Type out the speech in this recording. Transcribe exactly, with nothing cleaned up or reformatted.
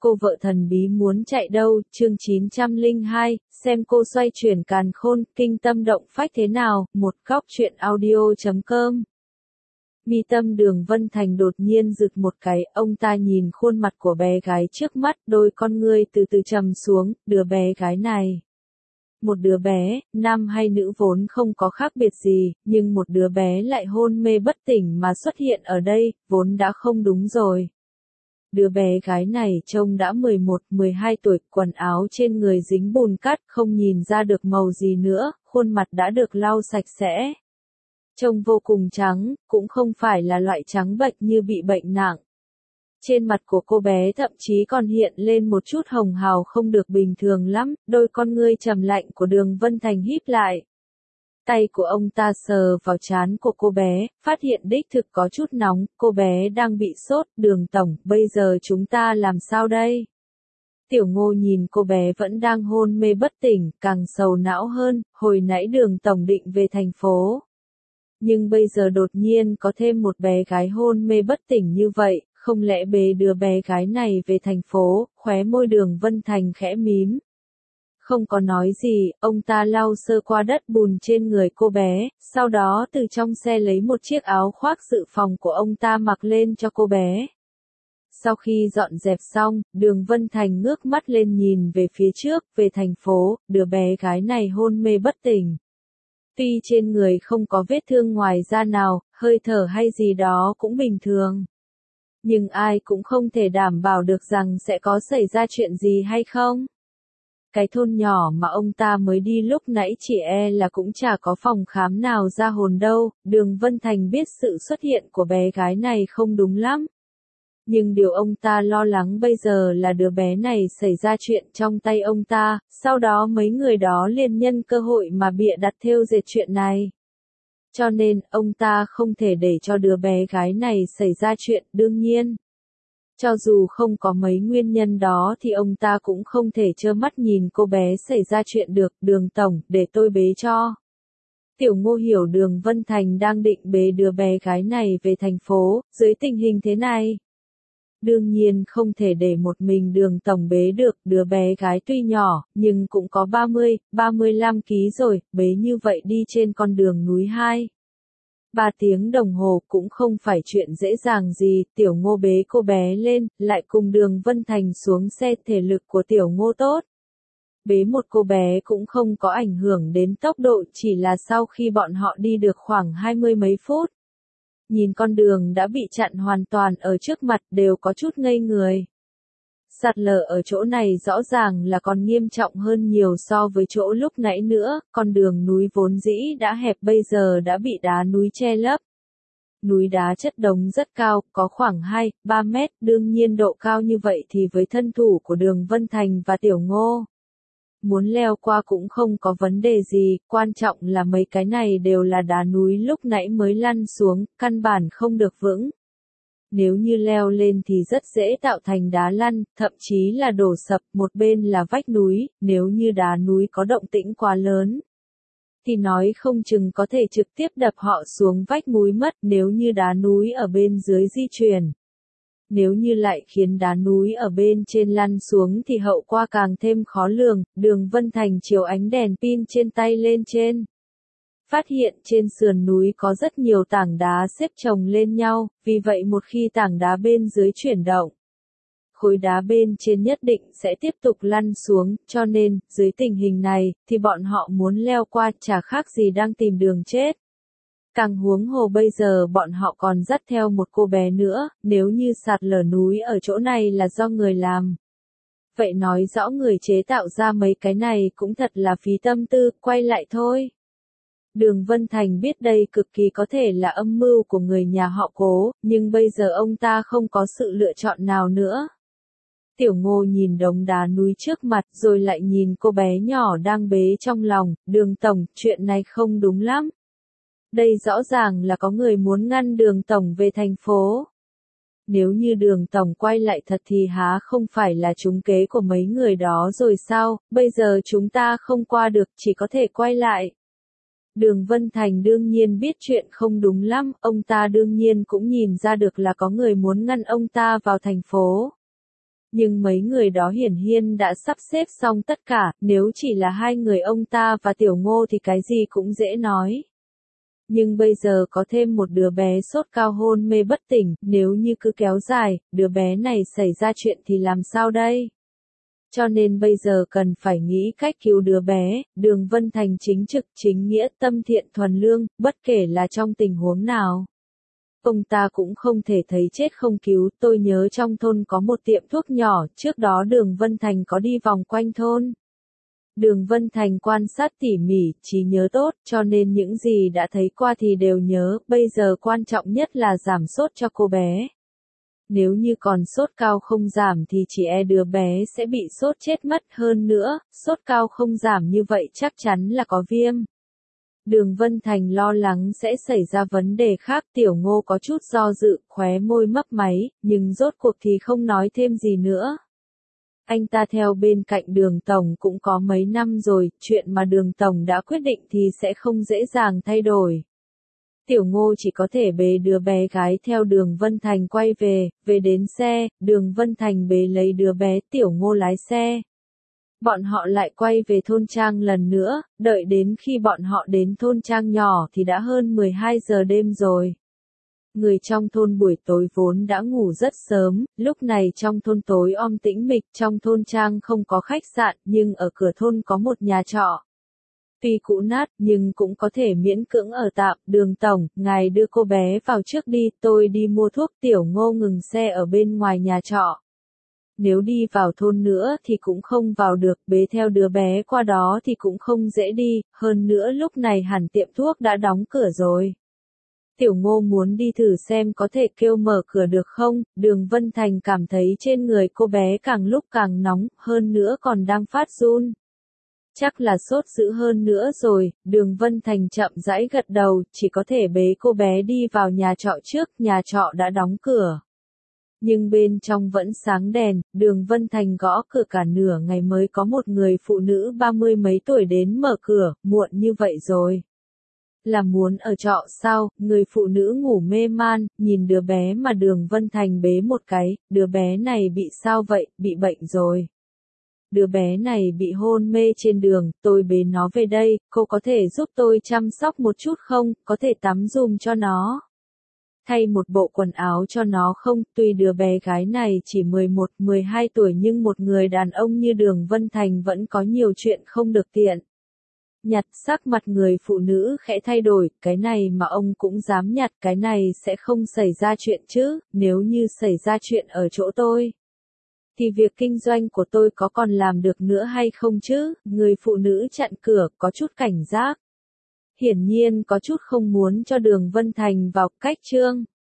cô vợ thần bí muốn chạy đâu, chương chín trăm lẻ hai, xem cô xoay chuyển càn khôn, kinh tâm động phách thế nào, một góc truyện audio.com. Mi tâm Đường Vân Thành đột nhiên rực một cái, ông ta nhìn khuôn mặt của bé gái trước mắt, đôi con ngươi từ từ trầm xuống, đứa bé gái này. Một đứa bé, nam hay nữ vốn không có khác biệt gì, nhưng một đứa bé lại hôn mê bất tỉnh mà xuất hiện ở đây, vốn đã không đúng rồi. Đứa bé gái này trông đã mười một, mười hai tuổi, quần áo trên người dính bùn cát, không nhìn ra được màu gì nữa, khuôn mặt đã được lau sạch sẽ. Trông vô cùng trắng, cũng không phải là loại trắng bệch như bị bệnh nặng. Trên mặt của cô bé thậm chí còn hiện lên một chút hồng hào không được bình thường lắm, đôi con ngươi trầm lạnh của Đường Vân Thành híp lại. Tay của ông ta sờ vào trán của cô bé, phát hiện đích thực có chút nóng, cô bé đang bị sốt, Đường tổng, bây giờ chúng ta làm sao đây? Tiểu Ngô nhìn cô bé vẫn đang hôn mê bất tỉnh, càng sầu não hơn, hồi nãy Đường tổng định về thành phố. Nhưng bây giờ đột nhiên có thêm một bé gái hôn mê bất tỉnh như vậy, không lẽ bế đưa bé gái này về thành phố, khóe môi Đường Vân Thành khẽ mím. Không có nói gì, ông ta lau sơ qua đất bùn trên người cô bé, sau đó từ trong xe lấy một chiếc áo khoác dự phòng của ông ta mặc lên cho cô bé. Sau khi dọn dẹp xong, Đường Vân Thành ngước mắt lên nhìn về phía trước, về thành phố, đứa bé gái này hôn mê bất tỉnh. Tuy trên người không có vết thương ngoài da nào, hơi thở hay gì đó cũng bình thường. Nhưng ai cũng không thể đảm bảo được rằng sẽ có xảy ra chuyện gì hay không. Cái thôn nhỏ mà ông ta mới đi lúc nãy chỉ e là cũng chả có phòng khám nào ra hồn đâu, Đường Vân Thành biết sự xuất hiện của bé gái này không đúng lắm. Nhưng điều ông ta lo lắng bây giờ là đứa bé này xảy ra chuyện trong tay ông ta, sau đó mấy người đó liền nhân cơ hội mà bịa đặt thêu dệt chuyện này. Cho nên, ông ta không thể để cho đứa bé gái này xảy ra chuyện, đương nhiên. Cho dù không có mấy nguyên nhân đó thì ông ta cũng không thể trơ mắt nhìn cô bé xảy ra chuyện được, Đường tổng, để tôi bế cho. Tiểu Ngô hiểu Đường Vân Thành đang định bế đứa bé gái này về thành phố, dưới tình hình thế này. Đương nhiên không thể để một mình Đường tổng bế được, đứa bé gái tuy nhỏ, nhưng cũng có ba mươi, ba mươi lăm ký rồi, bế như vậy đi trên con đường núi hai. Ba tiếng đồng hồ cũng không phải chuyện dễ dàng gì, Tiểu Ngô bế cô bé lên, lại cùng Đường Vân Thành xuống xe, thể lực của Tiểu Ngô tốt. Bế một cô bé cũng không có ảnh hưởng đến tốc độ, chỉ là sau khi bọn họ đi được khoảng hai mươi mấy phút. Nhìn con đường đã bị chặn hoàn toàn ở trước mặt đều có chút ngây người. Sạt lở ở chỗ này rõ ràng là còn nghiêm trọng hơn nhiều so với chỗ lúc nãy nữa, con đường núi vốn dĩ đã hẹp bây giờ đã bị đá núi che lấp. Núi đá chất đống rất cao, có khoảng hai, ba mét, đương nhiên độ cao như vậy thì với thân thủ của Đường Vân Thành và Tiểu Ngô. Muốn leo qua cũng không có vấn đề gì, quan trọng là mấy cái này đều là đá núi lúc nãy mới lăn xuống, căn bản không được vững. Nếu như leo lên thì rất dễ tạo thành đá lăn, thậm chí là đổ sập, một bên là vách núi, nếu như đá núi có động tĩnh quá lớn. Thì nói không chừng có thể trực tiếp đập họ xuống vách núi mất nếu như đá núi ở bên dưới di chuyển. Nếu như lại khiến đá núi ở bên trên lăn xuống thì hậu quả càng thêm khó lường, Đường Vân Thành chiếu ánh đèn pin trên tay lên trên. Phát hiện trên sườn núi có rất nhiều tảng đá xếp chồng lên nhau, vì vậy một khi tảng đá bên dưới chuyển động, khối đá bên trên nhất định sẽ tiếp tục lăn xuống, cho nên, dưới tình hình này, thì bọn họ muốn leo qua chả khác gì đang tìm đường chết. Càng huống hồ bây giờ bọn họ còn dắt theo một cô bé nữa, nếu như sạt lở núi ở chỗ này là do người làm. Vậy nói rõ người chế tạo ra mấy cái này cũng thật là phí tâm tư, quay lại thôi. Đường Vân Thành biết đây cực kỳ có thể là âm mưu của người nhà họ Cố, nhưng bây giờ ông ta không có sự lựa chọn nào nữa. Tiểu Ngô nhìn đống đá núi trước mặt rồi lại nhìn cô bé nhỏ đang bế trong lòng, Đường tổng, chuyện này không đúng lắm. Đây rõ ràng là có người muốn ngăn Đường tổng về thành phố. Nếu như Đường tổng quay lại thật thì há không phải là trúng kế của mấy người đó rồi sao, bây giờ chúng ta không qua được chỉ có thể quay lại. Đường Vân Thành đương nhiên biết chuyện không đúng lắm, ông ta đương nhiên cũng nhìn ra được là có người muốn ngăn ông ta vào thành phố. Nhưng mấy người đó hiển nhiên đã sắp xếp xong tất cả, nếu chỉ là hai người ông ta và Tiểu Ngô thì cái gì cũng dễ nói. Nhưng bây giờ có thêm một đứa bé sốt cao hôn mê bất tỉnh, nếu như cứ kéo dài, đứa bé này xảy ra chuyện thì làm sao đây? Cho nên bây giờ cần phải nghĩ cách cứu đứa bé. Đường Vân Thành chính trực, chính nghĩa, tâm thiện thuần lương, bất kể là trong tình huống nào. Ông ta cũng không thể thấy chết không cứu. Tôi nhớ trong thôn có một tiệm thuốc nhỏ, trước đó Đường Vân Thành có đi vòng quanh thôn. Đường Vân Thành quan sát tỉ mỉ, trí nhớ tốt, cho nên những gì đã thấy qua thì đều nhớ, bây giờ quan trọng nhất là giảm sốt cho cô bé. Nếu như còn sốt cao không giảm thì chỉ e đứa bé sẽ bị sốt chết mất. Hơn nữa, sốt cao không giảm như vậy chắc chắn là có viêm. Đường Vân Thành lo lắng sẽ xảy ra vấn đề khác. Tiểu Ngô có chút do dự, khóe môi mấp máy, nhưng rốt cuộc thì không nói thêm gì nữa. Anh ta theo bên cạnh Đường Tổng cũng có mấy năm rồi, chuyện mà Đường Tổng đã quyết định thì sẽ không dễ dàng thay đổi. Tiểu Ngô chỉ có thể bế đứa bé gái theo Đường Vân Thành quay về, về đến xe, Đường Vân Thành bế lấy đứa bé, Tiểu Ngô lái xe. Bọn họ lại quay về thôn trang lần nữa, đợi đến khi bọn họ đến thôn trang nhỏ thì đã hơn mười hai giờ đêm rồi. Người trong thôn buổi tối vốn đã ngủ rất sớm, lúc này trong thôn tối om tĩnh mịch, trong thôn trang không có khách sạn, nhưng ở cửa thôn có một nhà trọ. Tuy cũ nát, nhưng cũng có thể miễn cưỡng ở tạm. Đường Tổng, ngài đưa cô bé vào trước đi, tôi đi mua thuốc. Tiểu Ngô ngừng xe ở bên ngoài nhà trọ. Nếu đi vào thôn nữa thì cũng không vào được, bế theo đứa bé qua đó thì cũng không dễ đi, hơn nữa lúc này hẳn tiệm thuốc đã đóng cửa rồi. Tiểu Ngô muốn đi thử xem có thể kêu mở cửa được không. Đường Vân Thành cảm thấy trên người cô bé càng lúc càng nóng, hơn nữa còn đang phát run. Chắc là sốt dữ hơn nữa rồi. Đường Vân Thành chậm rãi gật đầu, chỉ có thể bế cô bé đi vào nhà trọ trước, nhà trọ đã đóng cửa. Nhưng bên trong vẫn sáng đèn. Đường Vân Thành gõ cửa cả nửa ngày mới có một người phụ nữ ba mươi mấy tuổi đến mở cửa. Muộn như vậy rồi. Là muốn ở trọ sao? Người phụ nữ ngủ mê man, nhìn đứa bé mà Đường Vân Thành bế một cái. Đứa bé này bị sao vậy? Bị bệnh rồi. Đứa bé này bị hôn mê trên đường, tôi bế nó về đây, cô có thể giúp tôi chăm sóc một chút không? Có thể tắm giùm cho nó. Thay một bộ quần áo cho nó không? Tuy đứa bé gái này chỉ mười một, mười hai tuổi nhưng một người đàn ông như Đường Vân Thành vẫn có nhiều chuyện không được tiện. Nhặt, sắc mặt người phụ nữ khẽ thay đổi, cái này mà ông cũng dám nhặt, cái này sẽ không xảy ra chuyện chứ, nếu như xảy ra chuyện ở chỗ tôi. Thì việc kinh doanh của tôi có còn làm được nữa hay không chứ? Người phụ nữ chặn cửa, có chút cảnh giác. Hiển nhiên có chút không muốn cho Đường Vân Thành vào. Cách chương